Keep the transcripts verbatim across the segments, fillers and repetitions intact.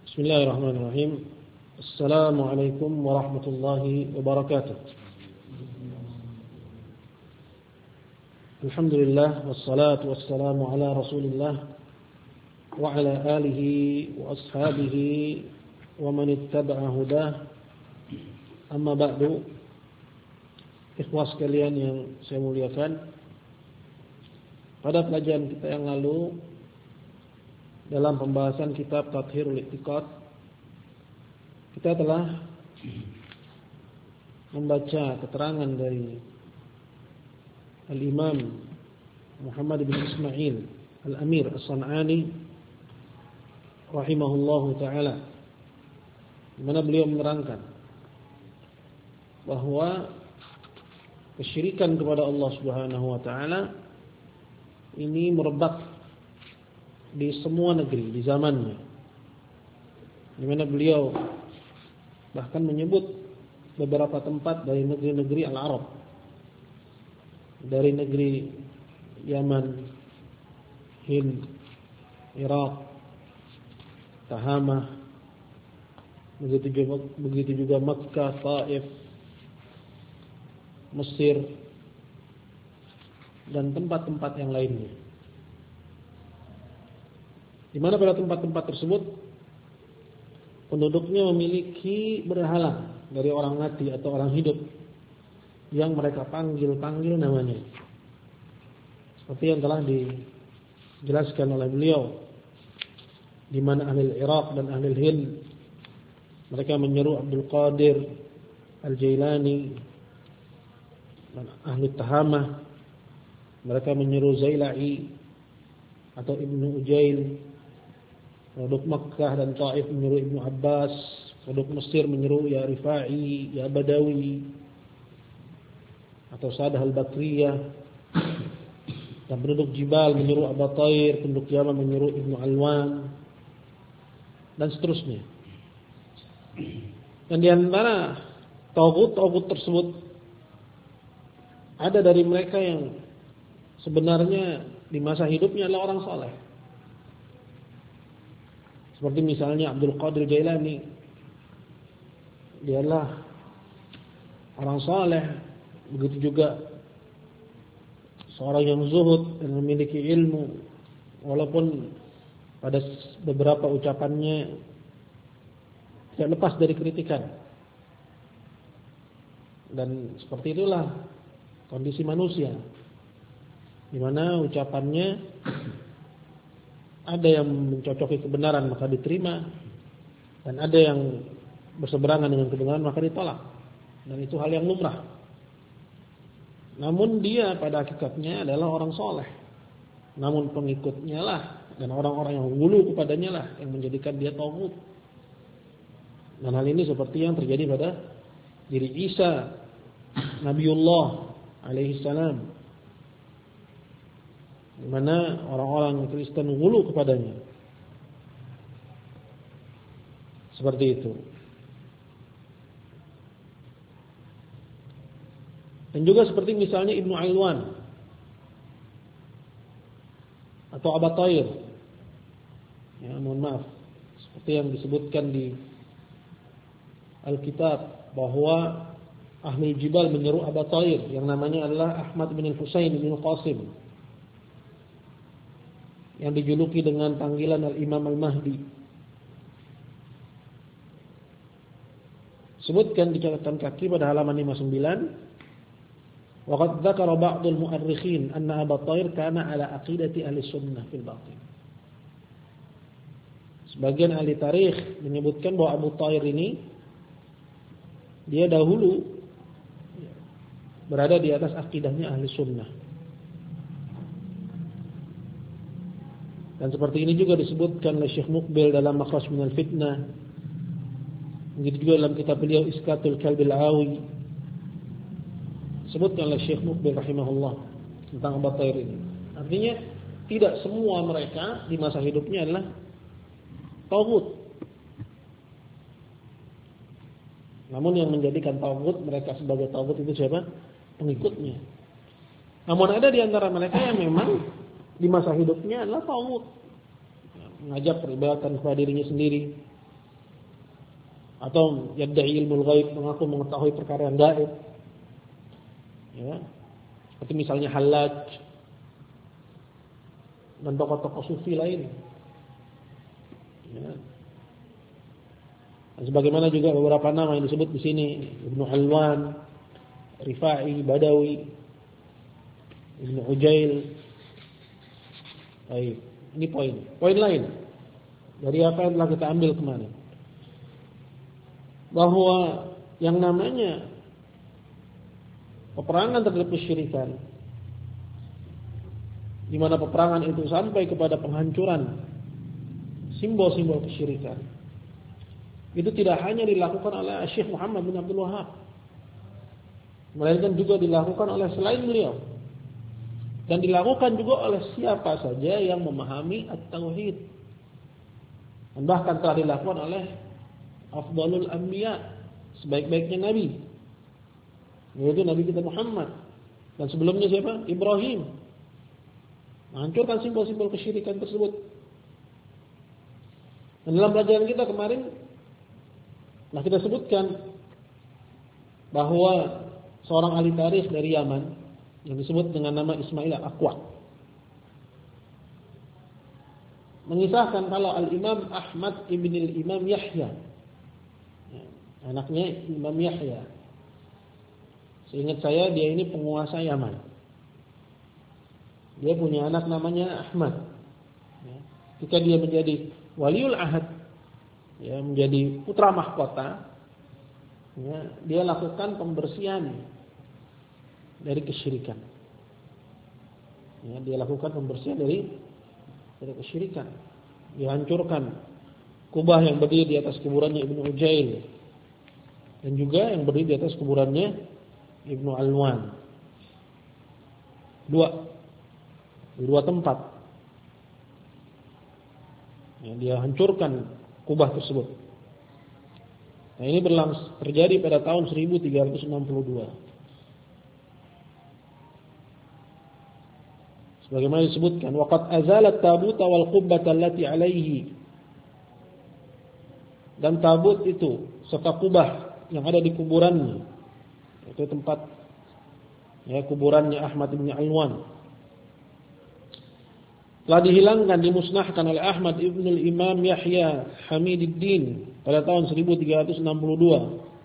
Bismillahirrahmanirrahim. Assalamualaikum warahmatullahi wabarakatuh. Alhamdulillah wassalatu wassalamu ala Rasulillah wa ala alihi wa ashabihi wa man ittaba'a hudah. Amma ba'du. Ikhwas sekalian yang saya muliakan, pada pelajaran kita yang lalu dalam pembahasan kitab Tathhirul I'tiqad, kita telah membaca keterangan dari Al-Imam Muhammad bin Ismail Al-Amir As-San'ani rahimahullahu ta'ala, di mana beliau menerangkan bahwa kesyirikan kepada Allah Subhanahu wa ta'ala ini merebak di semua negeri di zamannya, di mana beliau bahkan menyebut beberapa tempat dari negeri-negeri Al-Arab, dari negeri Yaman, Hind, Irak, Tahamah, begitu juga, begitu juga Makkah, Taif, Mesir, dan tempat-tempat yang lainnya, di mana pada tempat-tempat tersebut penduduknya memiliki berhala dari orang mati atau orang hidup yang mereka panggil-panggil namanya, seperti yang telah dijelaskan oleh beliau, di mana ahli Irak dan ahli Hind mereka menyeru Abdul Qadir Al-Jailani, dan ahli Tahamah mereka menyeru Zaila'i atau Ibnu Ujail. Penduduk Makkah dan Taif menyeru Ibnu Abbas. Penduduk Mesir menyeru Ya Rifa'i, Ya Badawi, atau Sadah Al-Bakriyah. Dan penduduk Jibal menyeru Aba Tair. Penduduk Yaman menyeru Ibnu Alwan, dan seterusnya. Dan di antara taghut-taghut tersebut ada dari mereka yang sebenarnya di masa hidupnya adalah orang saleh. Seperti misalnya Abdul Qadir Jailani, dia adalah orang saleh, begitu juga seorang yang zuhud dan memiliki ilmu, walaupun pada beberapa ucapannya tidak lepas dari kritikan. Dan seperti itulah kondisi manusia, di mana ucapannya ada yang mencocoki kebenaran maka diterima, dan ada yang berseberangan dengan kebenaran maka ditolak. Dan itu hal yang lumrah. Namun dia pada hakikatnya adalah orang soleh. Namun pengikutnya lah dan orang-orang yang hulu kepadanya lah yang menjadikan dia taghut. Dan hal ini seperti yang terjadi pada diri Isa Nabiullah alaihi salam, di mana orang-orang Kristen hulu kepadanya. Seperti itu. Dan juga seperti misalnya Ibnu Alwan atau Aba Tair. Ya, mohon maaf. Seperti yang disebutkan di Alkitab bahwa Ahli Jibal menyeru Aba Tair yang namanya adalah Ahmad bin Al-Husain bin Qasim, yang dijuluki dengan panggilan Al-Imam Al-Mahdi. Sebutkan di catatan kaki pada halaman lima puluh sembilan, wa qad dzakara ba'dul mu'arrikhin anna Aba Tair kana ala aqidati ahli sunnah fil batin. Sebagian ahli tarikh menyebutkan bahwa Abu Tair ini dia dahulu berada di atas akidahnya ahli sunnah. Dan seperti ini juga disebutkan oleh Syekh Muqbil dalam Makhraj minal Fitnah. Begitu juga dalam kitab beliau Iskatul Kalbil Awi, disebutkan oleh Syekh Muqbil rahimahullah tentang Aba Tair ini. Artinya tidak semua mereka di masa hidupnya adalah taghut. Namun yang menjadikan taghut mereka sebagai taghut itu siapa? Pengikutnya. Namun ada di antara mereka yang memang di masa hidupnya adalah taghut, mengajak peribadatan kepada dirinya sendiri, atau yadda'i ilmul ghaib, mengaku mengetahui perkara yang gaib. Ya. Seperti misalnya Hallaj dan tokoh-tokoh sufi lain. Ya. Dan sebagaimana juga beberapa nama yang disebut di sini, Ibnu Alwan, Rifai, Badawi, Ibnu Ujail. Baik, ini poin. Poin lain dari apa yang telah kita ambil kemarin, bahwa yang namanya peperangan terhadap kesyirikan, di mana peperangan itu sampai kepada penghancuran simbol-simbol kesyirikan, itu tidak hanya dilakukan oleh Syekh Muhammad bin Abdul Wahhab, melainkan juga dilakukan oleh selain beliau, dan dilakukan juga oleh siapa saja yang memahami at-tauhid, dan bahkan telah dilakukan oleh afdalul anbiya, sebaik-baiknya nabi, yaitu Nabi kita Muhammad, dan sebelumnya siapa? Ibrahim, menghancurkan simbol-simbol kesyirikan tersebut. Dan dalam pelajaran kita kemarin telah kita sebutkan bahwa seorang ahli tarikh dari Yaman yang disebut dengan nama Ismail al-Aqwa mengisahkan kalau Al-Imam Ahmad ibn al-Imam Yahya, anaknya Imam Yahya, seingat saya dia ini penguasa Yaman, dia punya anak namanya Ahmad. Ketika dia menjadi waliul ahad, ya, menjadi putra mahkota, ya, dia lakukan pembersihan dari kesyirikan. Ya, dia lakukan pembersihan dari dari kesyirikan. Dihancurkan kubah yang berdiri di atas kuburannya Ibnu Ujail, dan juga yang berdiri di atas kuburannya Ibnu Alwan. Dua, di dua tempat. Ya, dia hancurkan kubah tersebut. Nah, ini berlangsung terjadi pada tahun seribu tiga ratus enam puluh dua. Sebagaimana disebutkan, waqad azalat tabuta wal qubbata allati alaihi. Dan tabut itu serta kubah yang ada di kuburannya, itu tempat ya kuburannya Ahmad bin Alwan, telah dihilangkan, dimusnahkan oleh Ahmad ibn al-Imam Yahya Hamiduddin pada tahun seribu tiga ratus enam puluh dua.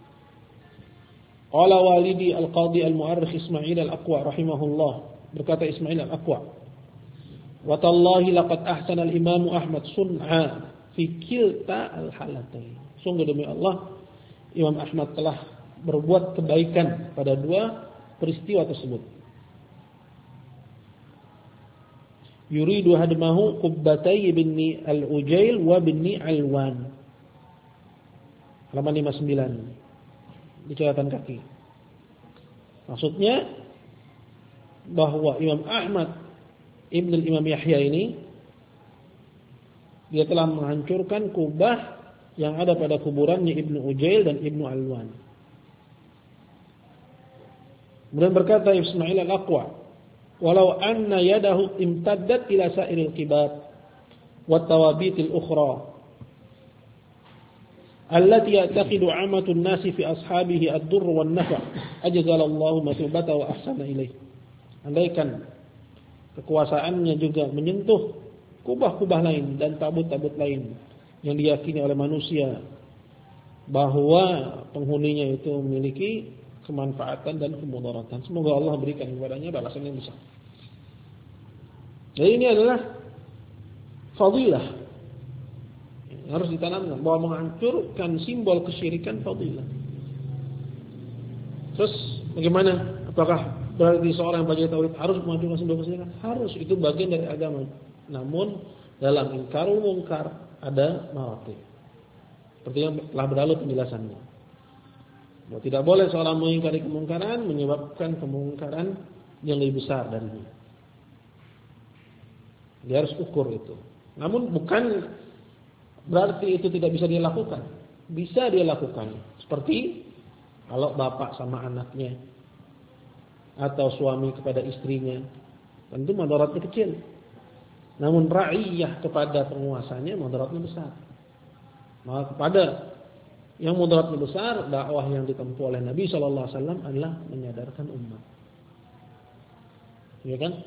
Qala walidi al-Qadhi al-Mu'arrikh Ismail al-Aqwa rahimahullah, berkata Ismail al-Aqwa, wa tallahi laqad ahsana al-Imam Ahmad sun'a fi kilta al-halatain. Sungguh demi Allah, Imam Ahmad telah berbuat kebaikan pada dua peristiwa tersebut. Yuridu hadmahu qubbatai binni al-Ujail wa binni Alwan. Halaman lima puluh sembilan di catatan kaki. Maksudnya bahwa Imam Ahmad ibn al-Imam Yahya ini, dia telah menghancurkan kubah yang ada pada kuburannya Ibnu Ujail dan Ibnu Alwan. Kemudian berkata Ismail al-Aqwa, walau anna yadahu imtaddat ila sa'iril qibat wa tawabitil ukhra allati ya'taqidu 'amatun nasi fi ashabihi ad-durr wan nafa' ajzala Allahu masubata wa ahsana ilaih. Andaikan kekuasaannya juga menyentuh kubah-kubah lain dan tabut-tabut lain yang diyakini oleh manusia bahwa penghuninya itu memiliki kemanfaatan dan kemudaratan, semoga Allah berikan kepadanya balasan yang besar. Jadi ini adalah fadilah yang harus ditanamkan, bahwa menghancurkan simbol kesyirikan fadilah. Terus bagaimana? Apakah berarti seorang yang belajar tauhid harus menghancurkan simbol kesyirikan? Harus, itu bagian dari agama. Namun dalam ingkarul mungkar ada maratib, seperti yang telah berlalu penjelasannya. Bahwa tidak boleh seorang mengingkari kemungkaran menyebabkan kemungkaran yang lebih besar darinya. Dia harus ukur itu. Namun bukan berarti itu tidak bisa dia lakukan. Bisa dia lakukan. Seperti kalau bapak sama anaknya, atau suami kepada istrinya, tentu madaratnya kecil. Namun ra'iyah kepada penguasanya madaratnya besar. Maka kepada yang mudaratnya besar, dakwah yang ditempuh oleh Nabi Shallallahu Alaihi Wasallam adalah menyadarkan umat. Ya kan?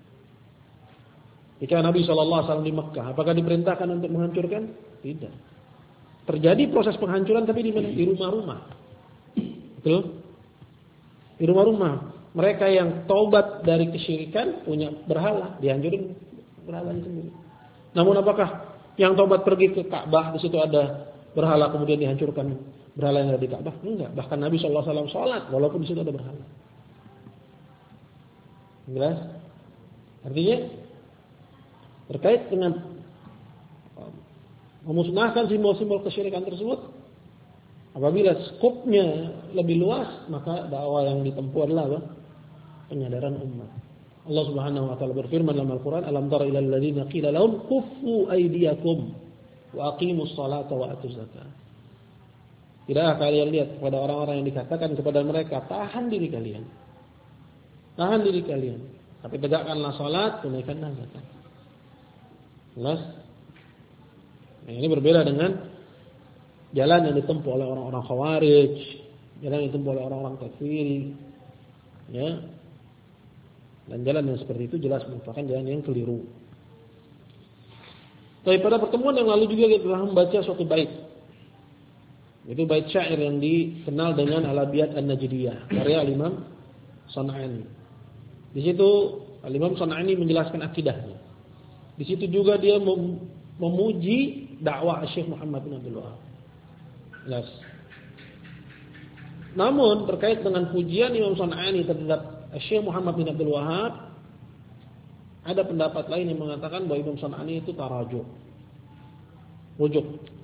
Jika Nabi Shallallahu Alaihi Wasallam di Mekah, apakah diperintahkan untuk menghancurkan? Tidak. Terjadi proses penghancuran, tapi di mana? Di rumah-rumah. Betul? Di rumah-rumah. Mereka yang taubat dari kesyirikan punya berhala, dihancurin berhalanya sendiri. Namun apakah yang taubat pergi ke Ka'bah, di situ ada berhala kemudian dihancurkan berhala yang ada di Ka'bah? Enggak. Bahkan Nabi Shallallahu Alaihi Wasallam sholat walaupun di situ ada berhala. Jelas? Artinya terkait dengan memusnahkan simbol-simbol kesyirikan tersebut, apabila skopnya lebih luas, maka dakwah yang ditempuh adalah apa? Penyadaran umat. Allah Subhanahu wa taala berfirman dalam Al-Qur'an, "Alam tara ilal ladzina qila lahum kuffu aydiyakum wa aqimus salata wa atuz zakata." Tidakkah kalian lihat kepada orang-orang yang dikatakan kepada mereka, tahan diri kalian. Tahan diri kalian, tapi tegakkanlah salat, tunaikanlah zakat. Jelas? Nah, ini berbeda dengan jalan yang ditempuh oleh orang-orang Khawarij, jalan yang ditempuh oleh orang-orang Kafiri, ya. Dan jalan yang seperti itu jelas merupakan jalan yang keliru. Tapi pada pertemuan yang lalu juga kita telah membaca suatu bait. Itu bait syair yang dikenal dengan Al-Abiyat An-Najdiyah, karya Imam San'ani. Di situ Imam San'ani menjelaskan akidahnya. Di situ juga dia mem- memuji dakwah Syekh Muhammad bin Abdul Wahab. Jelas. Namun terkait dengan pujian Imam San'ani terhadap Syekh Muhammad bin Abdul Wahab, ada pendapat lain yang mengatakan bahwa Imam San'ani itu tarajuk. Rujuk.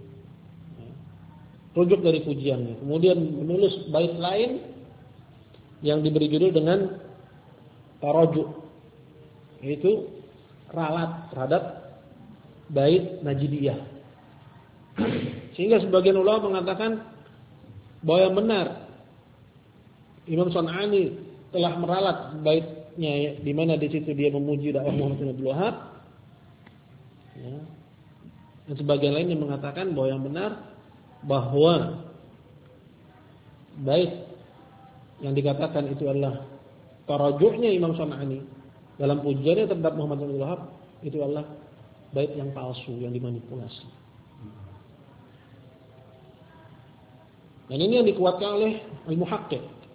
Rujuk dari pujiannya. Kemudian menulis bait lain yang diberi judul dengan tarajuk. Yaitu ralat terhadap bait Najdiyah. Sehingga sebagian ulama mengatakan bahwa yang benar Imam San'ani telah meralat baitnya, di mana di situ dia memuji dakwah Muhammad bin Abdul Wahab. Ya. Dan sebagian lain yang mengatakan bahwa yang benar bahwa bait yang dikatakan itu adalah tarajuknya Imam San'ani dalam pujiannya terhadap Muhammad bin Abdul Wahab itu adalah bait yang palsu, yang dimanipulasi. Dan ini yang dikuatkan oleh Al-Muhaqqiq.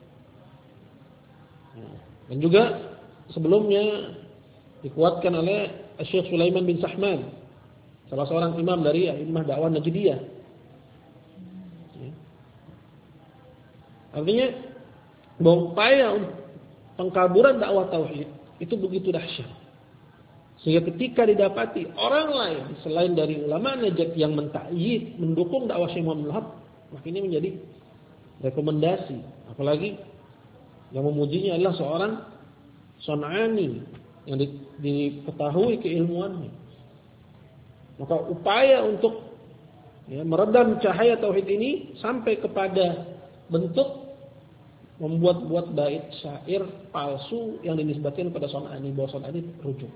Dan juga sebelumnya dikuatkan oleh Syekh Sulaiman bin Sahman, salah seorang imam dari imam dakwah Najdiyah. Artinya bahwa upaya pengkaburan dakwah tauhid itu begitu dahsyat, sehingga ketika didapati orang lain selain dari ulama Najd yang mentakyid, mendukung dakwah Syekh Muhammad bin Wahab, maka ini menjadi rekomendasi. Apalagi yang memujinya adalah seorang San'ani yang diketahui keilmuannya. Maka upaya untuk ya, meredam cahaya tauhid ini sampai kepada bentuk membuat-buat bait syair palsu yang dinisbatkan kepada San'ani, bahwa San'ani rujuk.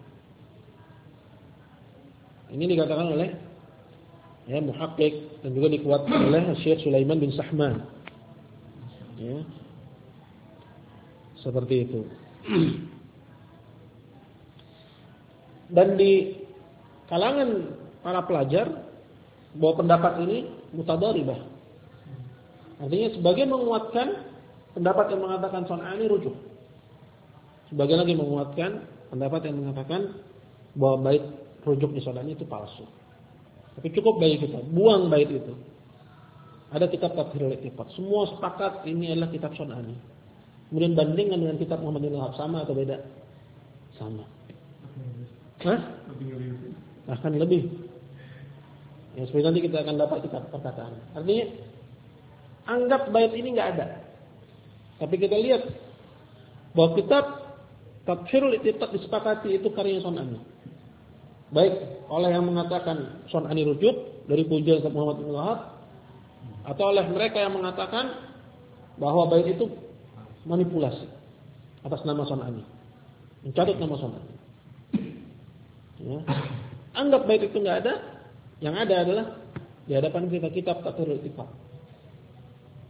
Ini dikatakan oleh ya, Muhaqqiq dan juga dikuatkan oleh Syekh Sulaiman bin Sahman. Ya. Seperti itu. Dan di kalangan para pelajar bahwa pendapat ini mutadaribah. Artinya sebagian menguatkan pendapat yang mengatakan San'ani rujuk. Sebagian lagi menguatkan pendapat yang mengatakan bahwa bait rujuk di San'ani itu palsu. Tapi cukup bagi kita buang bait itu. Ada kitab Tafsirul Iqtiqad. Semua sepakat ini adalah kitab San'ani. Kemudian bandingkan dengan kitab Muhammad bin Wahab, sama atau beda? Sama. Hah? Akan lebih. Ya, seperti nanti kita akan dapat kitab perkataan. Artinya, anggap bait ini nggak ada. Tapi kita lihat bahwa kitab Tafsirul Iqtiqad disepakati itu karya San'ani. Baik oleh yang mengatakan San'ani rujuk dari pujian Muhammad bin Wahab, atau oleh mereka yang mengatakan bahwa bait itu manipulasi atas nama San'ani, mencatut nama San'ani. Ya. Anggap bait itu nggak ada, yang ada adalah di hadapan kita kitab Tafsirul Iqtiqad.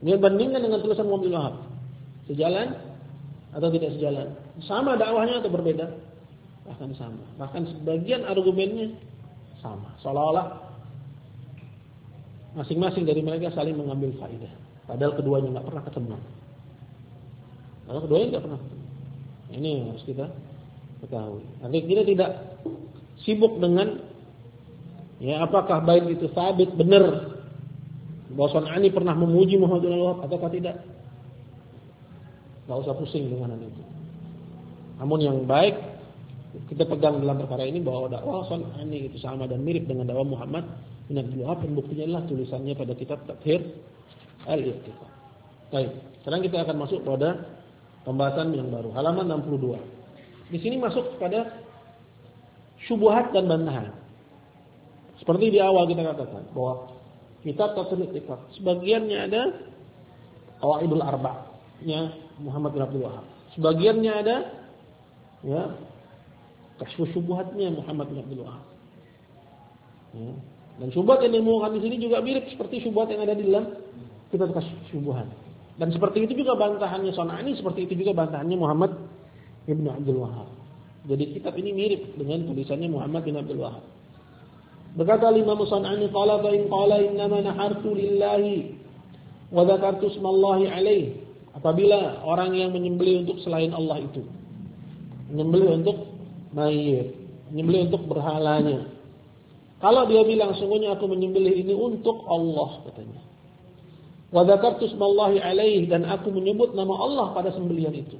Dia bandingkan dengan tulisan Muhammad bin Wahab. Sejalan atau tidak sejalan? Sama dakwahnya atau berbeda? Bahkan sama. Bahkan sebagian argumennya sama. Seolah-olah masing-masing dari mereka saling mengambil faedah. Padahal keduanya nggak pernah ketemu. Padahal keduanya nggak pernah ketemu. Ini yang harus kita ketahui. Artinya kita tidak sibuk dengan ya apakah bait itu sabit benar bahwa San'ani pernah memuji Muhammad bin Wahab ataukah tidak. Nggak usah pusing dengan hal itu. Namun yang baik kita pegang dalam perkara ini bahwa dakwah San'ani itu sama dan mirip dengan dakwah Muhammad bin Abdul Wahab, dan buktinya adalah tulisannya pada kitab Tathhir al-I'tiqad. Baik, sekarang kita akan masuk pada pembahasan yang baru, halaman enam puluh dua. Di sini masuk pada syubhat dan bantahan. Seperti di awal kita katakan bahwa kitab Tathhir al-I'tiqad sebagiannya ada Qawaidul Arba'-nya Muhammad bin Abdul Wahab. Sebagiannya ada ya Kashfus Syubhatnya Muhammad bin Abdul Wahab. Ya. Dan syubhat yang dimuatkan di sini juga mirip seperti syubhat yang ada di dalam kitab Kashfus Syubhat. Dan seperti itu juga bantahannya San'ani, seperti itu juga bantahannya Muhammad bin Abdul Wahab. Jadi kitab ini mirip dengan tulisannya Muhammad bin Abdul Wahab. Berkata Imam San'ani, qala fa in qala innama nahartu lillahi wa dzakartu ismallahi alaihi. Apabila orang yang menyembelih untuk selain Allah itu, menyembelih untuk mayit, menyembelih untuk berhalanya. Kalau dia bilang sungguhnya aku menyembelih ini untuk Allah katanya. Wa dzakartu ismallahi alaihi, dan aku menyebut nama Allah pada sembelihan itu.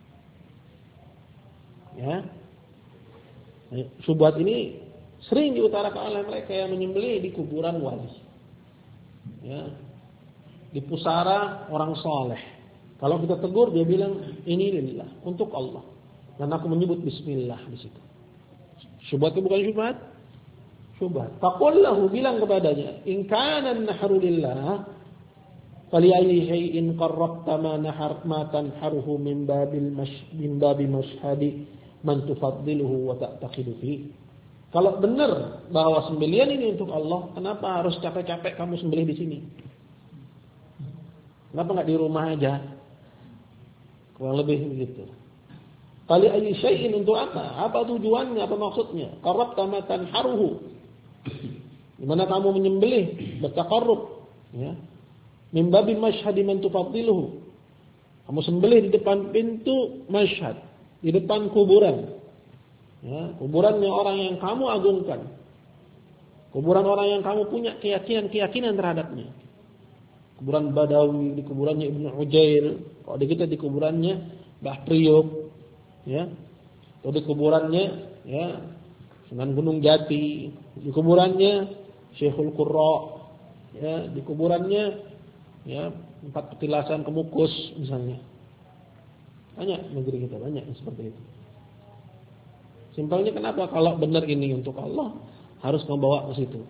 Ya. Syubhat ini sering diutarakan oleh mereka yang menyembelih di kuburan wali. Ya. Di pusara orang saleh. Kalau kita tegur dia bilang ini lillah, untuk Allah. Dan aku menyebut bismillah di situ. Syubhat itu bukan syubhat? Syubhat. Faqul lahu, bilang kepadanya, in kana an-nahru lillah fali ayyi shay'in qarrabta ma nahar ma tanharuhu min babil mash min babi mashhadi man tufaddiluhu wa ta'taqidu fi. Kalau benar bahwa sembelihan ini untuk Allah, kenapa harus capek-capek kamu sembelih di sini? Kenapa enggak di rumah aja? Kurang lebih begitu. Fali ayyi shay'in, untuk apa? Apa tujuannya? Apa maksudnya? Qarrabta ma tanharuhu. Di mana kamu menyembelih, bertaqarrub, ya. Min babi mashhadi man tufaddiluhu. Kamu sembelih di depan pintu masyhad, di depan kuburan. Ya, kuburannya orang yang kamu agungkan. Kuburan orang yang kamu punya keyakinan-keyakinan terhadapnya. Kuburan Badawi, di kuburannya Ibnu Ujail, kalau di kita di kuburannya Mbah Priok, ya. Atau di kuburannya ya Sunan Gunung Jati, di kuburannya Syekhul Qurra, ya, di kuburannya ya Empat Petilasan Kemukus misalnya. Banyak negeri kita banyak yang seperti itu. Simpelnya kenapa kalau benar ini untuk Allah harus membawa ke situ?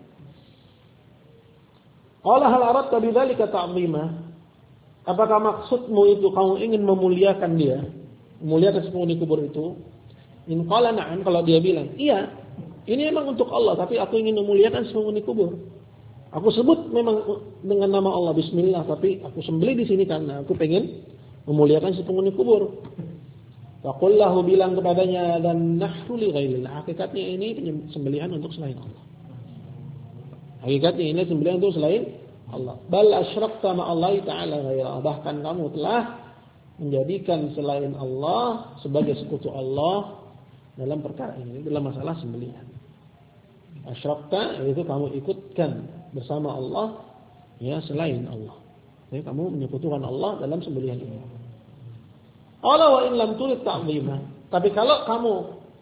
Qala hal aradta bidzalika ta'zima? Apakah maksudmu itu kamu ingin memuliakan dia, memuliakan penghuni kubur itu? In qala na'am, kalau dia bilang, iya, ini memang untuk Allah, tapi aku ingin memuliakan penghuni kubur. Aku sebut memang dengan nama Allah bismillah, tapi aku sembelih di sini karena aku pengen memuliakan si penghuni kubur. Faqul lahu, bilang kepadanya, dan nahru li ghairillah. Hakikatnya ini sembelihan untuk selain Allah. Hakikatnya ini sembelihan untuk selain Allah. Bal asyrakta ma'allahi ta'ala ghairah. Bahkan kamu telah menjadikan selain Allah sebagai sekutu Allah dalam perkara ini, dalam masalah sembelihan. Asyrakta, yaitu kamu ikutkan bersama Allah ya selain Allah. Jadi kamu menyekutukan Allah dalam sembelihan ini. Allah wa in lam turid ta'zimah. Tapi kalau kamu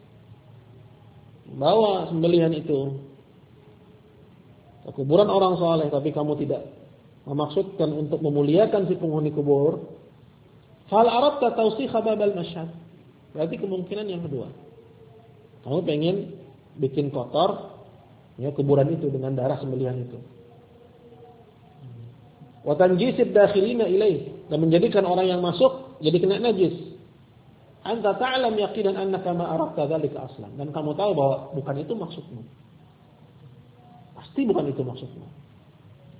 bawa sembelihan itu ke kuburan orang saleh, tapi kamu tidak memaksudkan untuk memuliakan si penghuni kubur, fal aradta tawsikha babal masyhad. Berarti kemungkinan yang kedua, kamu pengen bikin kotor ya kuburan itu dengan darah sembelihan itu. Wa tanjisid dakhilina ilaih, dan menjadikan orang yang masuk jadi kena najis. Anta ta'lam yaqinan annaka ma aradta dzalika aslan, dan kamu tahu bahwa bukan itu maksudmu. Pasti bukan itu maksudmu.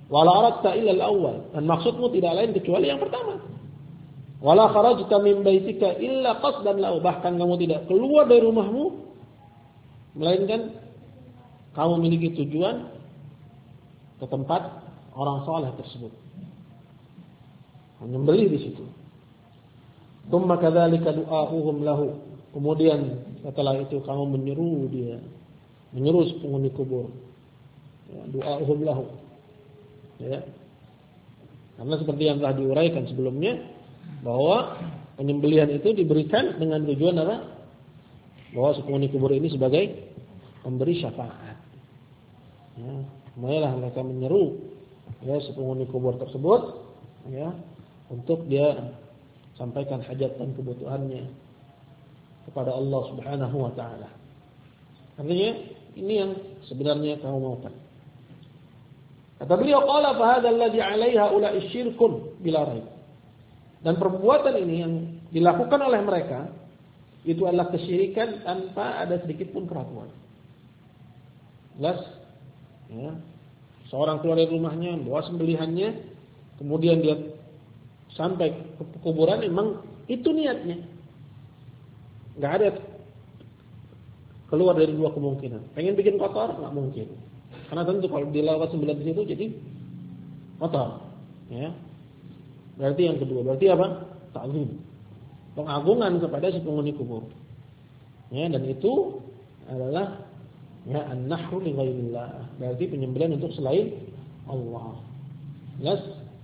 Wala aradta illa al-awwal, dan maksudmu tidak lain kecuali yang pertama. Wala kharajta min baitika illa qasdan lahu, bahkan kamu tidak keluar dari rumahmu melainkan kamu memiliki tujuan ke tempat orang saleh tersebut. Menyembelih di situ. Tsumma kadzalika du'a'uhum lahu. Kemudian setelah itu kamu menyeru dia, menyeru penghuni kubur. Ya, du'a'uhum lahu. Ya. Karena seperti yang telah diuraikan sebelumnya bahwa penyembelihan itu diberikan dengan tujuan apa? Bahwa si penghuni kubur ini sebagai pemberi syafaat. Ya, mulailah mereka menyeru ya si penghuni kubur tersebut ya untuk dia sampaikan hajat dan kebutuhannya kepada Allah Subhanahu wa taala. Artinya ini yang sebenarnya kamu maukan. Kata beliau, qala fa hadzal ladzi 'alaiha ula'i syirkun bila raib. Dan perbuatan ini yang dilakukan oleh mereka itu adalah kesyirikan tanpa ada sedikit pun keraguan. Jelas? Ya. Seorang keluar dari rumahnya, bawa sembelihannya, kemudian dia sampai ke kuburan, memang itu niatnya. Enggak ada keluar dari dua kemungkinan. Pengen bikin kotor, enggak mungkin. Karena tentu kalau dilawat sembilan di situ jadi kotor. Ya. Berarti yang kedua, berarti apa? Ta'zim. Pengagungan kepada si penghuni kubur. Ya, dan itu adalah ya an-nahru li ghairillah. Berarti penyembelihan untuk selain Allah. Jelas?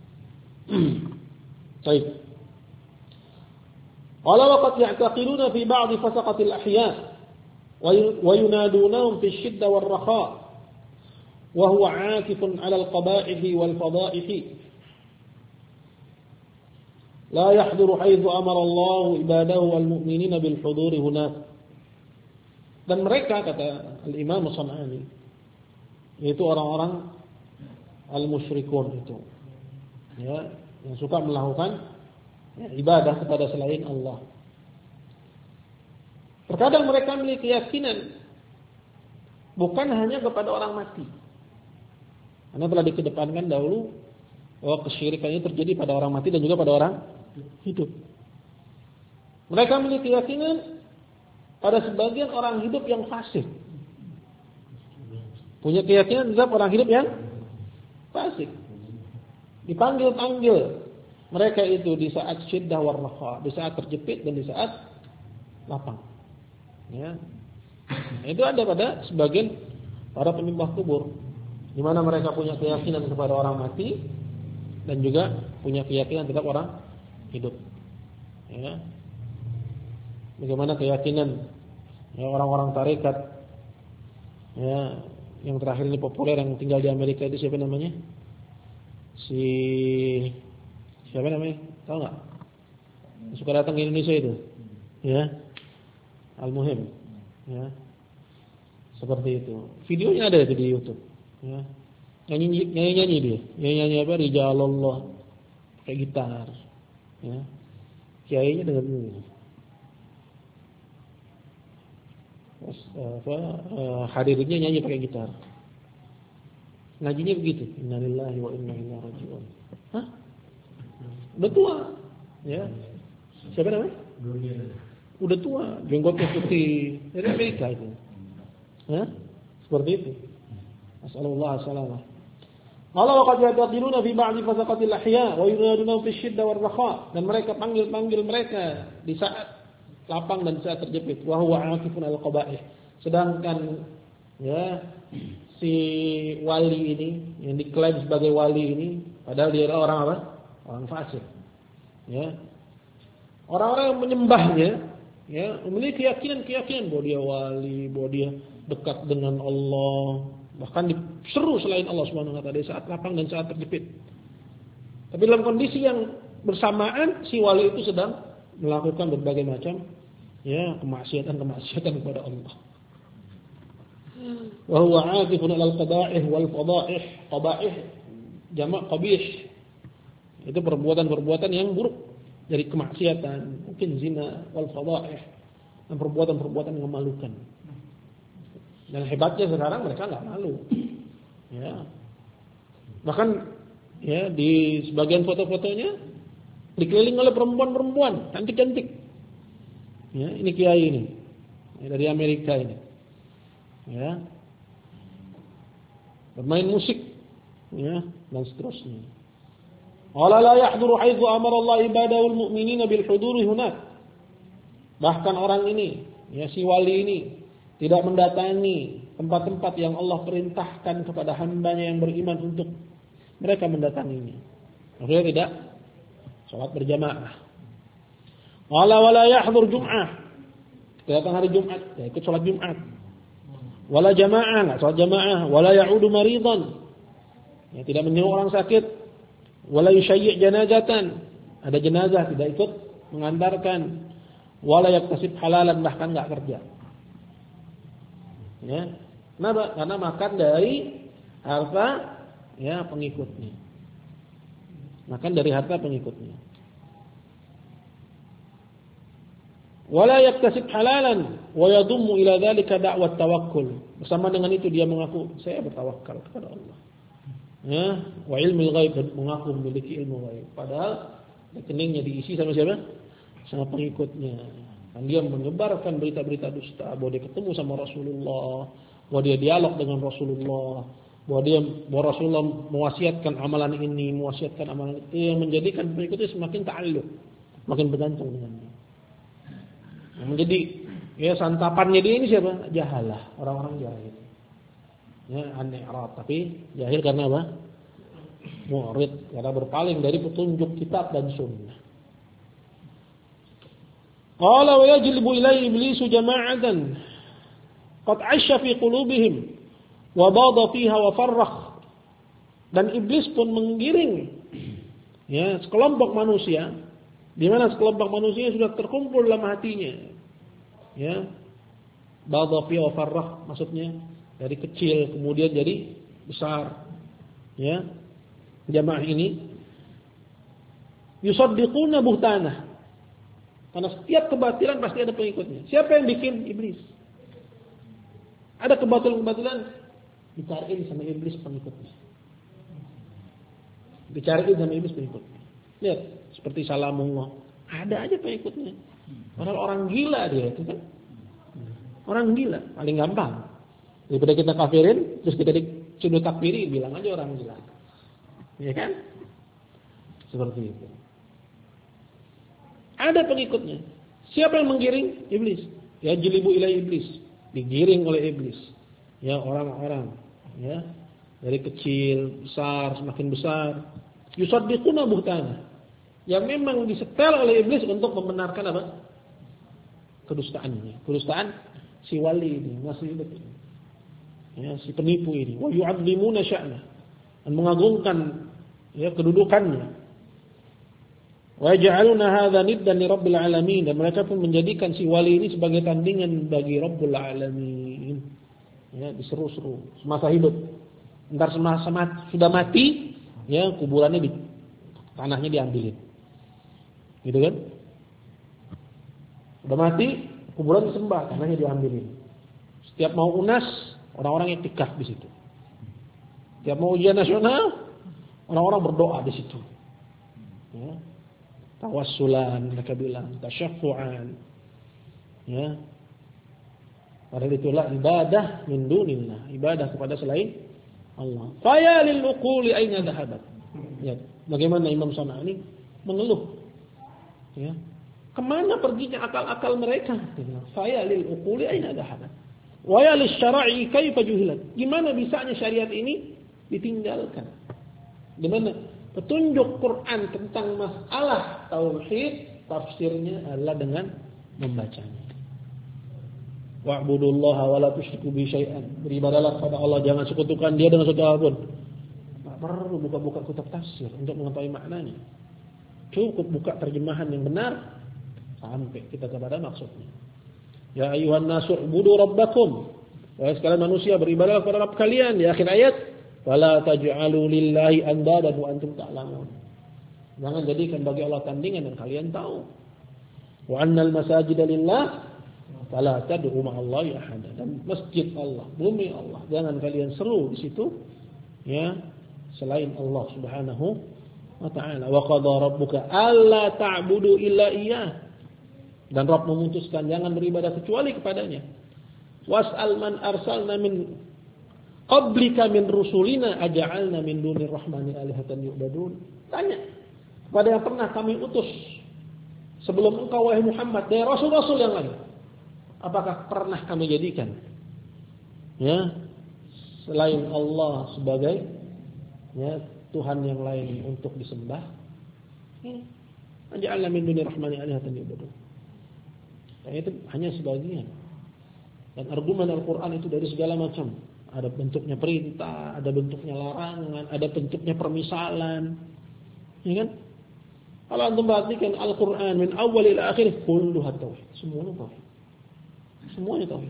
Baik. Qala wa qad ya'taqiluna fi ba'd fasaqatil ahya wa yunadunahum fi ash-shidda war-rakha. وهو عاكف على القبائح والفضائح لا يحضر حيث أمر الله عباده والمؤمنين بالحضور هناك. Dan mereka, kata Al-Imam As-San'ani, yaitu orang-orang al-musyrikun itu ya, yang suka melakukan ya, ibadah kepada selain Allah. Terkadang mereka memiliki keyakinan bukan hanya kepada orang mati. Karena telah dikedepankan dahulu bahwa kesyirikan ini terjadi pada orang mati dan juga pada orang hidup. Mereka memiliki keyakinan pada sebagian orang hidup yang fasik. Punya keyakinan terhadap orang hidup yang fasik. Dipanggil-panggil mereka itu di saat syiddah war rakha, di saat terjepit dan di saat lapang. Ya. Itu ada pada sebagian para penyembah kubur, di mana mereka punya keyakinan kepada orang mati dan juga punya keyakinan terhadap orang hidup. Ya. Bagaimana keyakinan ya, orang-orang tarekat ya, yang terakhir ini populer yang tinggal di Amerika itu siapa namanya? Si siapa namanya? Tahu nggak? Suka datang ke Indonesia itu, ya, Al-Muhim, ya, seperti itu. Videonya ada di YouTube. Ya. Nyanyi nyanyi nyanyi dia, nyanyi nyanyi apa? Rijalallah, kayak gitar, ya. Kiainya dengan ini. Terus, apa? Uh, hadirnya nyanyi pakai gitar. Ngajinya begitu. Innalillahi wa inna ilaihi raji'un. Hah? Udah tua, ya. Siapa namanya? Udah tua, jenggotnya putih, dari Amerika itu. Hah? Seperti itu. As'alullah as-salamah. Qala wa qad yataqiluna fi ba'di fasaqatil ahya wa yunaduna fi syidda war rakha, dan mereka panggil-panggil mereka di saat lapang dan saat terjepit. Wa huwa akifun al-qaba'ih. Sedangkan ya si wali ini yang diklaim sebagai wali ini padahal dia adalah orang apa? Orang fasik. Ya. Orang-orang yang menyembahnya ya memiliki keyakinan-keyakinan bahwa dia wali, bahwa dia dekat dengan Allah. Bahkan diseru selain Allah Subhanahu wa taala di saat lapang dan saat terjepit. Tapi dalam kondisi yang bersamaan si wali itu sedang melakukan berbagai macam ya kemaksiatan-kemaksiatan kepada Allah. Wa huwa 'akifun 'alal qaba'ih wal fada'ih. Qaba'ih jamak qabih. Itu perbuatan-perbuatan yang buruk dari kemaksiatan, mungkin zina wal fada'ih, dan perbuatan-perbuatan yang memalukan. Dan hebatnya sekarang mereka nggak malu, ya. Bahkan ya di sebagian foto-fotonya dikelilingi oleh perempuan-perempuan cantik-cantik. Ya, ini kiai ini. Ya, dari Amerika ini. Ya. Bermain musik, ya, dan seterusnya. Wala la yahduru haitsu amara Allah ibadahul mu'minina bil huduri hunak. Bahkan orang ini, ya si wali ini tidak mendatangi tempat-tempat yang Allah perintahkan kepada hamba-Nya yang beriman untuk mereka mendatanginya. Maksudnya tidak salat berjamaah. Wala wala yahdur Jum'ah. Datang hari Jumat, ya ikut salat Jumat. Wala jamaah, enggak salat jamaah, wala ya'udu maridan. Ya tidak menjenguk orang sakit. Wala yusyayyi' janazatan. Ada jenazah tidak ikut mengantarkan. Wala yaktasib halalan, bahkan enggak kerja. Ya. Kenapa? Karena makan dari harta ya pengikutnya. Makan dari harta pengikutnya. Wala yaktasib halalan wa yadummu ila dzalika da'wat tawakkul. Bersama dengan itu dia mengaku saya bertawakal kepada Allah. Ya, wa ilmul ghaib, mengaku memiliki ilmu ghaib. Padahal rekeningnya diisi sama siapa? Sama pengikutnya. Dan dia menyebarkan berita-berita dusta bahwa dia ketemu sama Rasulullah, bahwa dia dialog dengan Rasulullah, bahwa dia bahwa Rasulullah mewasiatkan amalan ini, mewasiatkan amalan itu, yang menjadikan pengikutnya semakin ta'alluq, makin bergantung dengannya. Yang menjadi ya santapannya dia ini siapa? Jahalah, orang-orang jahil. Ya, an-i'rad, tapi jahil karena apa? Mu'rid, karena berpaling dari petunjuk kitab dan sunnah. Qala wa yajlibu ilai iblisu jama'atan qad 'asha fi qulubihim wa bada fiha wa farrakh. Dan iblis pun menggiring ya sekelompok manusia, di mana sekelompok manusia sudah terkumpul dalam hatinya. Ya. Bada fiha wa farrakh, maksudnya dari kecil kemudian jadi besar. Ya. Jamaah ini yusaddiquna buhtanah. Karena setiap kebatilan pasti ada pengikutnya. Siapa yang bikin? Iblis. Ada kebatilan-kebatilan, dicariin sama iblis pengikutnya. Dicariin sama iblis pengikutnya. Lihat, seperti Salamullah. Ada aja pengikutnya. Padahal orang gila dia itu kan. Orang gila, paling gampang. Daripada kita kafirin, terus kita disuruh takfiri, bilang aja orang gila. Ya kan? Seperti itu. Ada pengikutnya. Siapa yang menggiring? Iblis. Ya jilibu ila iblis. Digiring oleh iblis. Ya orang-orang. Ya dari kecil, besar, semakin besar. Yusaddiquna buhtana. Yang memang disetel oleh iblis untuk membenarkan apa? Kedustaannya. Kedustaan si wali ini masih hidup ini. Ya si penipu ini. Wa yu'adzimuna sya'na. Dan mengagungkan ya kedudukannya. Wa ja'aluna hadza niddan li rabbil alamin, dan mereka pun menjadikan si wali ini sebagai tandingan bagi Rabbul alamin. Ya, diseru-seru semasa hidup. Entar semasa mati, sudah mati, ya kuburannya di tanahnya diambilin. Gitu kan? Sudah mati, kuburan disembah, tanahnya diambilin. Setiap mau unas, orang-orang iktikaf di situ. Setiap mau ujian nasional, orang-orang berdoa di situ. Ya. Tawassulan, mereka bilang tasyaffu'an. Ya. Padahal itulah ibadah min dunillah, ibadah kepada selain Allah. Fa ya lil uquli aina dhahabat. Ya, bagaimana Imam Sana'ani mengeluh. Ya. Kemana perginya akal-akal mereka? Fa ya lil uquli aina dhahabat. Wa ya lis syara'i kaifa juhilat. Gimana bisanya syariat ini ditinggalkan? Gimana petunjuk Quran tentang masalah tauhid, tafsirnya adalah dengan membacanya. Wa'budullaha wa la tusyriku bihi syai'an. Beribadahlah kepada Allah, jangan sekutukan Dia dengan sesuatu apapun. Tak perlu buka-buka kitab tafsir untuk mengetahui maknanya. Cukup buka terjemahan yang benar sampai kita kepada maksudnya. Ya ayyuhan nasu ubudu rabbakum. Wahai sekalian manusia, beribadahlah kepada Rabb kalian. Di akhir ayat, wala taj'alu lillahi andadan wa antum ta'lamun. Jangan jadikan bagi Allah tandingan dan kalian tahu. Wa annal masajida lillah fala tad'u ma'allahi ahada. Dan masjid Allah, bumi Allah, jangan kalian seru di situ ya selain Allah Subhanahu wa ta'ala. Wa qadha rabbuka alla ta'budu illa iyyah. Dan Rabb memutuskan jangan beribadah kecuali kepadanya. Was'al man arsalna min qablika min rusulina aja'alna min dunir rahmani alihatan yu'badun. Tanya kepada yang pernah kami utus sebelum engkau wahai Muhammad dari rasul-rasul yang lain. Apakah pernah kami jadikan ya selain Allah sebagai ya Tuhan yang lain untuk disembah? Aja'alna min dunir rahmani alihatan yu'badun. Dan itu hanya sebagian. Dan argumen Al-Quran itu dari segala macam. Ada bentuknya perintah, ada bentuknya larangan, ada bentuknya permisalan. Ya kan? Kalau antum perhatikan Al-Quran min awal ila akhir kulluha tauhid. Semuanya tauhid. Semuanya tauhid.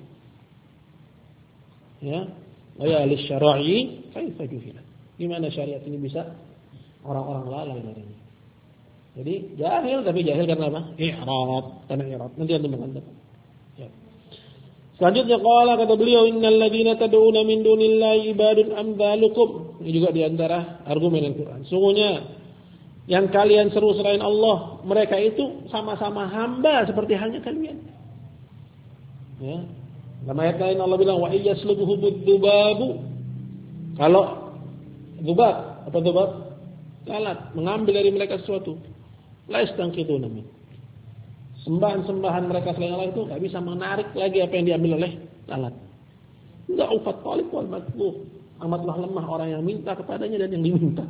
Ya. Wa ya lisyara'i kaifa juhila. Gimana syariat ini bisa orang-orang lalai darinya? Jadi jahil, tapi jahil karena apa? I'rad, karena i'rad. Nanti antum mengatakan. Ya. Selanjutnya qala kata beliau innal ladzina tad'una min dunillahi ibadun amsalukum. Ini juga di antara argumen Al-Qur'an. Sungguhnya yang kalian seru selain Allah, mereka itu sama-sama hamba seperti halnya kalian. Ya. Dalam ayat lain Allah bilang wa iyyaslubuhu bud-dubabu. Kalau dubab, apa dubab? Lalat mengambil dari mereka sesuatu. La yastanqiduna min. Sembahan-sembahan mereka selain Allah itu enggak bisa menarik lagi apa yang diambil oleh lalat. Enggak ufat talib wal matlub. Amatlah lemah orang yang minta kepadanya dan yang diminta.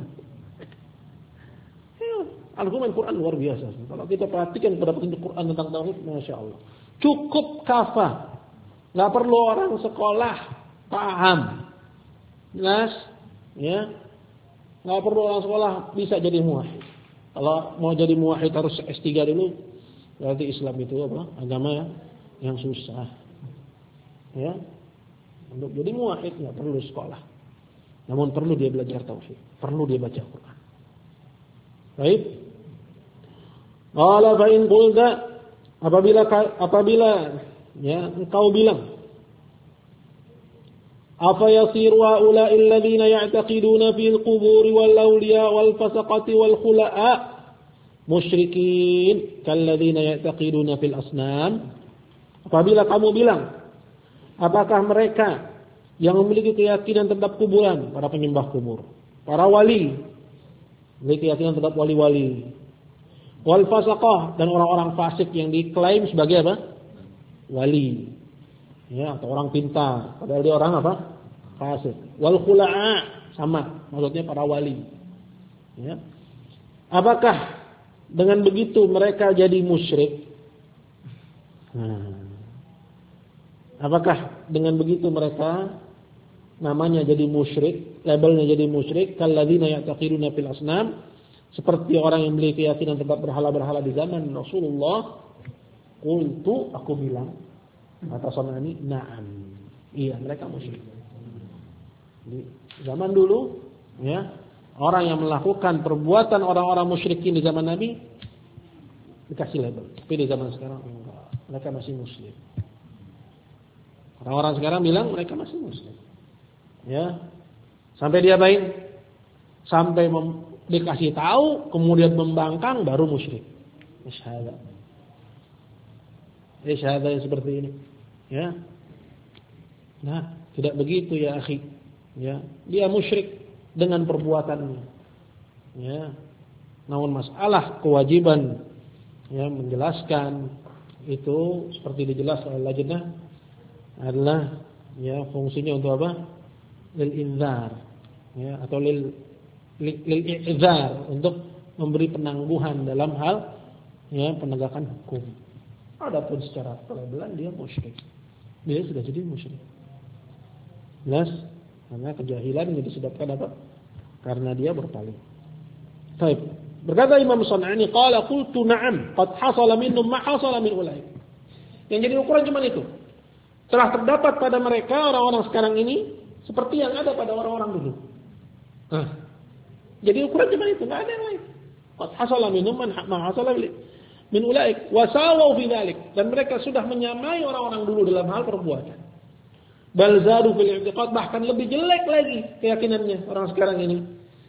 Ya, argumen Quran luar biasa. Kalau kita perhatikan pada petunjuk Quran tentang tauhid, masya Allah. Cukup kafah. Enggak perlu orang sekolah paham. Jelas? Ya. Enggak perlu orang sekolah bisa jadi muwahhid. Kalau mau jadi muwahhid harus S tiga dulu. Berarti Islam itu apa? Agama yang, yang susah. Ya. Untuk jadi muwahhid enggak perlu sekolah. Namun perlu dia belajar tauhid, perlu dia baca Quran. Baik. Qala fa in qulta apabila apabila ya engkau bilang afa yasiru haula'i alladhina ya'taqiduna fil quburi wal awliya wal fasaqati wal khula'a musyrikin kalladhina ya'taqiduna fil asnam. Apabila kamu bilang apakah mereka yang memiliki keyakinan terhadap kuburan, para penyembah kubur, para wali, memiliki keyakinan terhadap wali-wali, wal fasaqah dan orang-orang fasik yang diklaim sebagai apa? Wali. Ya, atau orang pintar, padahal dia orang apa? Fasik. Wal khula'a sama, maksudnya para wali. Ya. Apakah dengan begitu mereka jadi musyrik? Nah, apakah dengan begitu mereka namanya jadi musyrik, labelnya jadi musyrik? Kalladzina ya'taqiduna fil asnam, seperti orang yang memiliki keyakinan terhadap berhala-berhala di zaman Rasulullah. Qultu, aku bilang, kata Sanani, na'am. Iya, mereka musyrik. Di zaman dulu, ya, orang yang melakukan perbuatan orang-orang musyrikin di zaman Nabi dikasih label. Tapi di zaman sekarang enggak. Mereka masih muslim. Orang-orang sekarang bilang mereka masih muslim. Ya. Sampai dia baik, sampai mem- dikasih tahu, kemudian membangkang, baru musyrik. Isyahadah. Isyahadah yang seperti ini. Ya. Nah, tidak begitu ya akhi. Ya, dia musyrik dengan perbuatannya. Ya. Namun masalah kewajiban ya menjelaskan itu seperti dijelaskan oleh lajnah adalah ya fungsinya untuk apa? Lil inzar, ya, atau lil lil i'zar, untuk memberi penangguhan dalam hal ya penegakan hukum. Adapun secara pelabelan dia musyrik. Dia sudah jadi musyrik. Jelas? Karena kejahilan yang disebabkan apa? Karena dia berpaling. Baik. Berkata Imam San'ani, qala qultu na'am, qad hasala minhum ma hasala min ulai. Yang jadi ukuran cuma itu. Telah terdapat pada mereka orang-orang sekarang ini seperti yang ada pada orang-orang dulu. Nah, jadi ukuran cuma itu, enggak ada yang lain. Qad hasala minhum ma hasala min ulai wa sawu fi dzalik, dan mereka sudah menyamai orang-orang dulu dalam hal perbuatan. Bal zadu fil i'tiqad, bahkan lebih jelek lagi keyakinannya orang sekarang ini.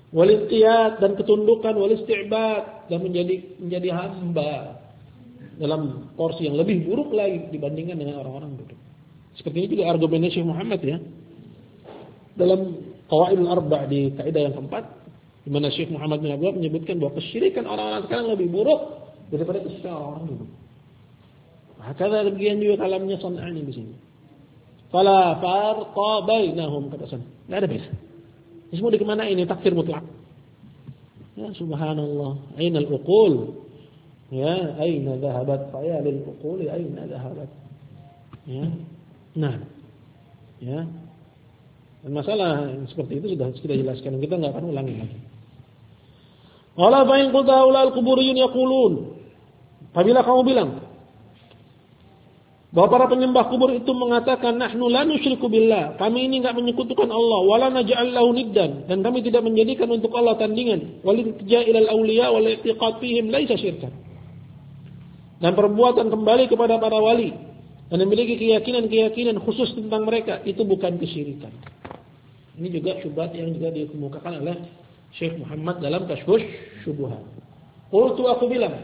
wal inqiyad dan ketundukan, wal isti'bad dan menjadi menjadi hamba dalam porsi yang lebih buruk lagi dibandingkan dengan orang-orang bodoh. Seperti ini juga argumennya Syekh Muhammad ya. Dalam Qawaidul Arba' di kaidah yang keempat, di mana Syekh Muhammad bin Abdullah menyebutkan bahwa kesyirikan orang-orang sekarang lebih buruk daripada kesyirikan orang-orang dulu. Hakala demikian juga kalamnya San'ani di sini. Fala farqa bainahum kata San. Enggak ada beda. Ini semua di mana ini takfir mutlak. Ya subhanallah, aina al-uqul? Ya, aina dhahabat fa ya lil uquli aina dhahabat? Ya. Nah. Ya. Dan masalah seperti itu sudah kita jelaskan, kita enggak akan ulangi lagi. Wala bain qul ta'ala al-quburiyun yaqulun. Apabila kamu bilang bahwa para penyembah kubur itu mengatakan nahnu la nusyriku billah, kami ini enggak menyekutukan Allah, wala naj'al lahu niddan, dan kami tidak menjadikan untuk Allah tandingan, waliltija ilal awliya wal i'tiqad fihim laisa syirkan. Dan perbuatan kembali kepada para wali dan memiliki keyakinan-keyakinan khusus tentang mereka itu bukan kesyirikan. Ini juga syubhat yang juga dikemukakan oleh Syekh Muhammad dalam Kashfus Syubuhat. Qultu aku bilang,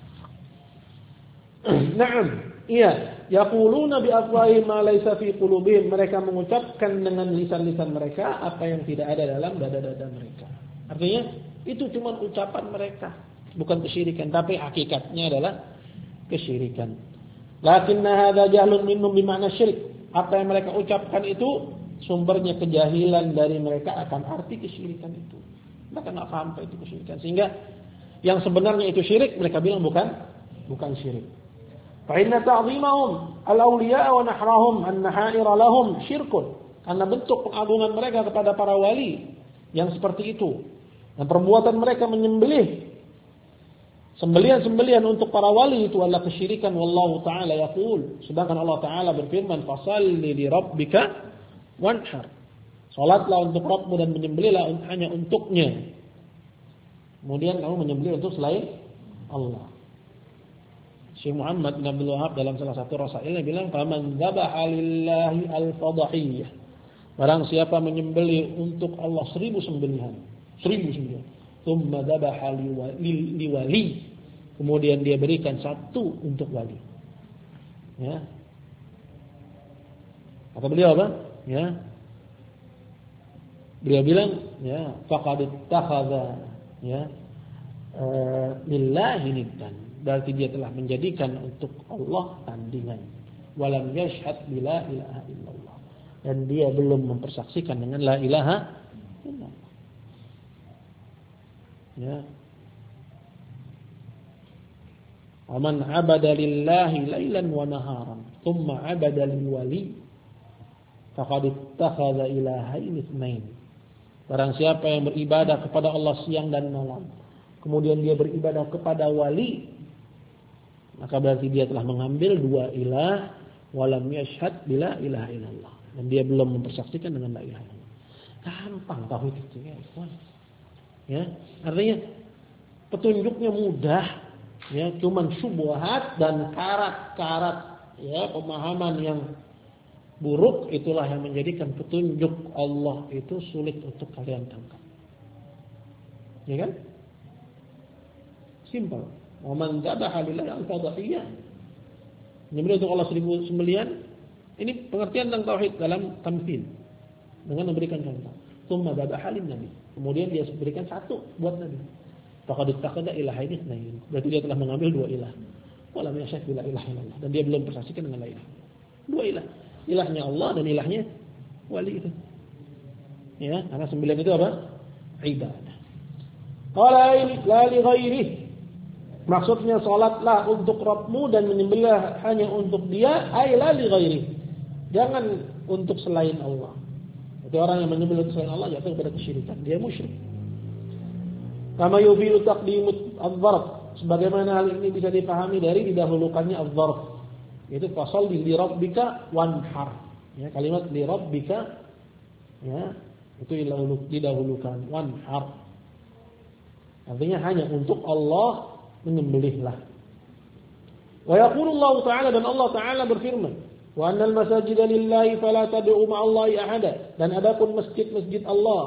na'am, iya, yaquluna bi afwahihim ma laysa fi qulubihim, mereka mengucapkan dengan lisan-lisan mereka apa yang tidak ada dalam dada-dada mereka. Artinya itu cuma ucapan mereka, bukan kesyirikan, tapi hakikatnya adalah kesyirikan. Lakinna hadza jahlun minhum bi ma'na syirik. Apa yang mereka ucapkan itu sumbernya kejahilan dari mereka akan arti kesyirikan itu. Mereka enggak paham apa itu kesyirikan, sehingga yang sebenarnya itu syirik mereka bilang bukan bukan syirik. Fa inna ta'zimahum al-awliya wa nahrahum an-nahair lahum syirkun. Karena bentuk pengagungan mereka kepada para wali yang seperti itu dan perbuatan mereka menyembelih sembelihan-sembelihan untuk para wali itu adalah kesyirikan. Wallahu ta'ala yaqul, sedangkan Allah Ta'ala berfirman, fasalli li rabbika wanhar, salatlah untuk Rabbmu dan menyembelihlah hanya untuknya. Kemudian kamu menyembelih untuk selain Allah. Syekh Muhammad bin Abdul Wahab dalam salah satu rasailnya bilang, faman dzabaha lillahi al-fadhiyah, barang siapa menyembelih untuk Allah seribu sembelihan, seribu sembelihan, tsumma dzabaha liwali, kemudian dia berikan satu untuk wali. Ya. Kata beliau apa? Ya. Beliau bilang, ya, faqad ittakhadha ya uh, lillahi niddan, berarti dia telah menjadikan untuk Allah tandingan. Walam yashhad bila ilaha illallah, dan dia belum mempersaksikan dengan la ilaha illallah. Ya. Waman abada lillahi lailan wa naharan thumma abada liwali faqad ittakhadha ilahain itsnain. Barang siapa yang beribadah kepada Allah siang dan malam, kemudian dia beribadah kepada wali, maka berarti dia telah mengambil dua ilah, walam yashhad bila ilaha illallah, dan dia belum mempersaksikan dengan la ilaha illallah. Gampang tauhid itu ya, ikhwan. Ya, artinya petunjuknya mudah, ya, cuman syubhat dan karat-karat ya pemahaman yang buruk itulah yang menjadikan petunjuk Allah itu sulit untuk kalian tangkap. Ya kan? Simpel. Wa man dzabaha lillahi al-fadhiyah, menyembelih untuk Allah seribu sembelihan. Ini pengertian tentang tauhid dalam tamtsil dengan memberikan contoh. Tsumma dzabaha lin-nabi, kemudian dia berikan satu buat Nabi. Faqad ittakhadha ilahaini itsnain, berarti dia telah mengambil dua ilah. Wala yashhad bila ilaha illallah, dan dia belum persaksikan dengan la ilaha. Dua ilah. Ilahnya Allah dan ilahnya wali itu. Ya, karena sembilan itu apa? Ibadah. Qala la li ghairihi, maksudnya salatlah untuk Rabbmu dan menyembelih hanya untuk Dia, ay la li ghairihi, jangan untuk selain Allah. Itu orang yang menyembelih selain Allah jatuh kepada kesyirikan, dia musyrik. Kama yufidu taqdimut adh-dharf, sebagaimana hal ini bisa dipahami dari didahulukannya adh-dharf, yaitu fasal li rabbika wanhar. Ya, kalimat li rabbika ya itu didahulukan, wanhar artinya hanya untuk Allah menyembelihlah. Wa yaqulu Allah Ta'ala, dan Allah Ta'ala berfirman, wa annal masajida lillahi fala tad'u ma'allahi ahada, dan adapun masjid-masjid Allah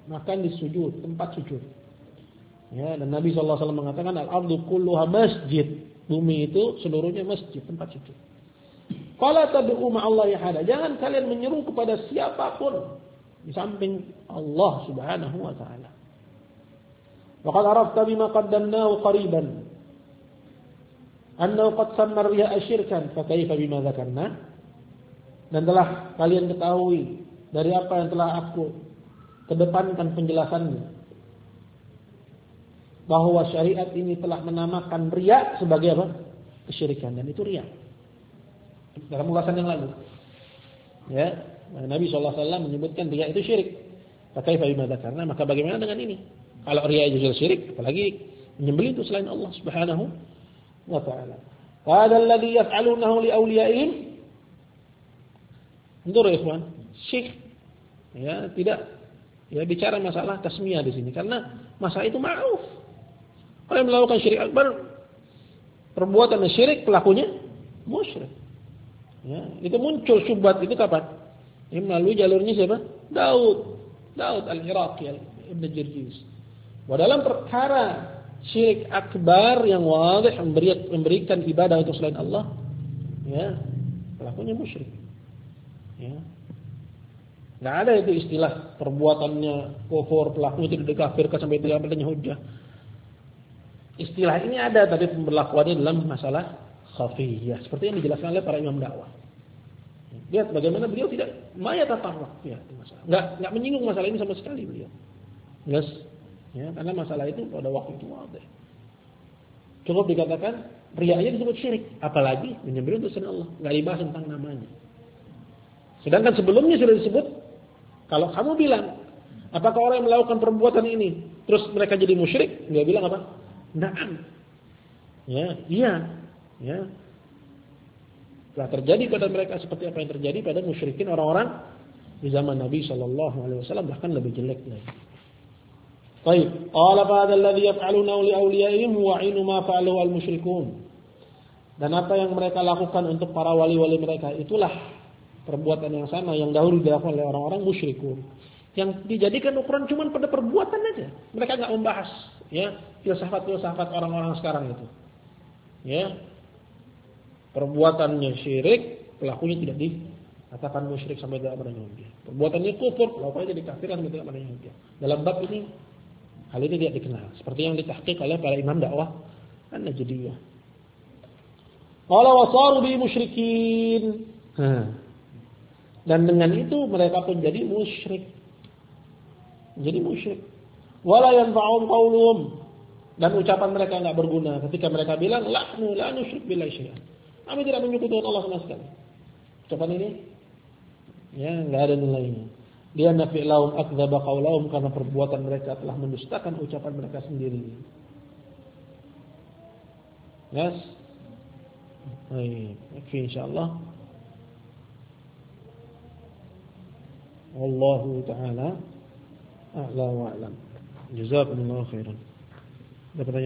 makan di sujud, tempat sujud. Ya, dan Nabi sallallahu alaihi wasallam mengatakan al-ardu kulluha masjid. Bumi itu seluruhnya masjid, tempat sujud. Fala tad'u ma'allahi ahada. Jangan kalian menyeru kepada siapapun di samping Allah Subhanahu wa taala. Wa qad arafta bima qaddamnahu qariban annahu qad samma riya'a syirkan, fa kaifa bima dzakarna? Dan telah kalian ketahui dari apa yang telah aku kedepankan penjelasannya, bahwa syariat ini telah menamakan riya sebagai apa? Kesyirikan, dan itu riya. Dalam ulasan yang lalu, ya, Nabi sallallahu alaihi wasallam menyebutkan riya itu syirik. Pakai bagaimana? Karena maka bagaimana dengan ini? Kalau riya itu syirik, apalagi menyembelih itu selain Allah Subhanahu wa taala. Wa hadzal ladzi yaf'alunahu li awliyaihim. Endur ya, ikhwan. Syirk. Ya, tidak ya bicara masalah tasmiyah di sini karena masalah itu ma'ruf. Kalau yang melakukan syirik akbar, perbuatan syirik, pelakunya musyrik. Ya, itu muncul syubhat itu kapan? Ini melalui jalurnya siapa? Daud. Daud al-Iraqi, Ibn Jirjis. Bahwa dalam perkara syirik akbar yang wadih, memberikan ibadah untuk selain Allah, ya, pelakunya musyrik. Ya. Nggak ada itu istilah perbuatannya kufur, pelakunya tidak dikafirkan sampai tidak adanya hujjah. Istilah ini ada, tapi pemberlakuannya dalam masalah khafiyah, seperti yang dijelaskan oleh para imam dakwah. Lihat bagaimana beliau tidak mayat tatarruf ya, masalah. Nggak nggak menyinggung masalah ini sama sekali beliau. Yes. Ya, karena masalah itu pada waktu itu wadih. Cukup dikatakan riya-nya disebut syirik, apalagi menyembelih untuk selain Allah, nggak dibahas tentang namanya. Sedangkan sebelumnya sudah disebut, kalau kamu bilang, apakah orang yang melakukan perbuatan ini terus mereka jadi musyrik? Dia bilang apa? Na'am. Ya, iya. Ya. Telah terjadi pada mereka seperti apa yang terjadi pada musyrikin orang-orang di zaman Nabi sallallahu alaihi wasallam, bahkan lebih jelek lagi. Baik, qala fa hadzal ladzi yaf'alunahu li awliyaihim wa 'inu ma fa'aluhu al-musyrikun. Dan apa yang mereka lakukan untuk para wali-wali mereka itulah perbuatan yang sama yang dahulu dilakukan oleh orang-orang musyrikun. Yang dijadikan ukuran cuma pada perbuatan aja. Mereka enggak membahas ya filsafat-filsafat orang-orang sekarang itu. Ya. Perbuatannya syirik, pelakunya tidak dikatakan musyrik sampai tidak adanya hujjah. Perbuatannya kufur, pelakunya tidak dikafirkan sampai tidak adanya hujjah. Dalam bab ini hal ini tidak dikenal, seperti yang ditahqiq oleh para imam dakwah An-Najdiyah. Qala wasaru bi musyrikin. Dan dengan itu mereka pun jadi musyrik. Jadi musyrik. Wala yanfa'um qauluhum, dan ucapan mereka enggak berguna ketika mereka bilang lahnu la nusyrik billahi syai'an. Kami tidak menyekutukan Allah sama sekali. Ucapan ini ya enggak ada nilainya. Dia nafi lahum akdzaba qaulahum, karena perbuatan mereka telah mendustakan ucapan mereka sendiri. Yes. Baik, oke insyaallah. Wallahu taala a'la wa a'lam. Jazakumullahu khairan.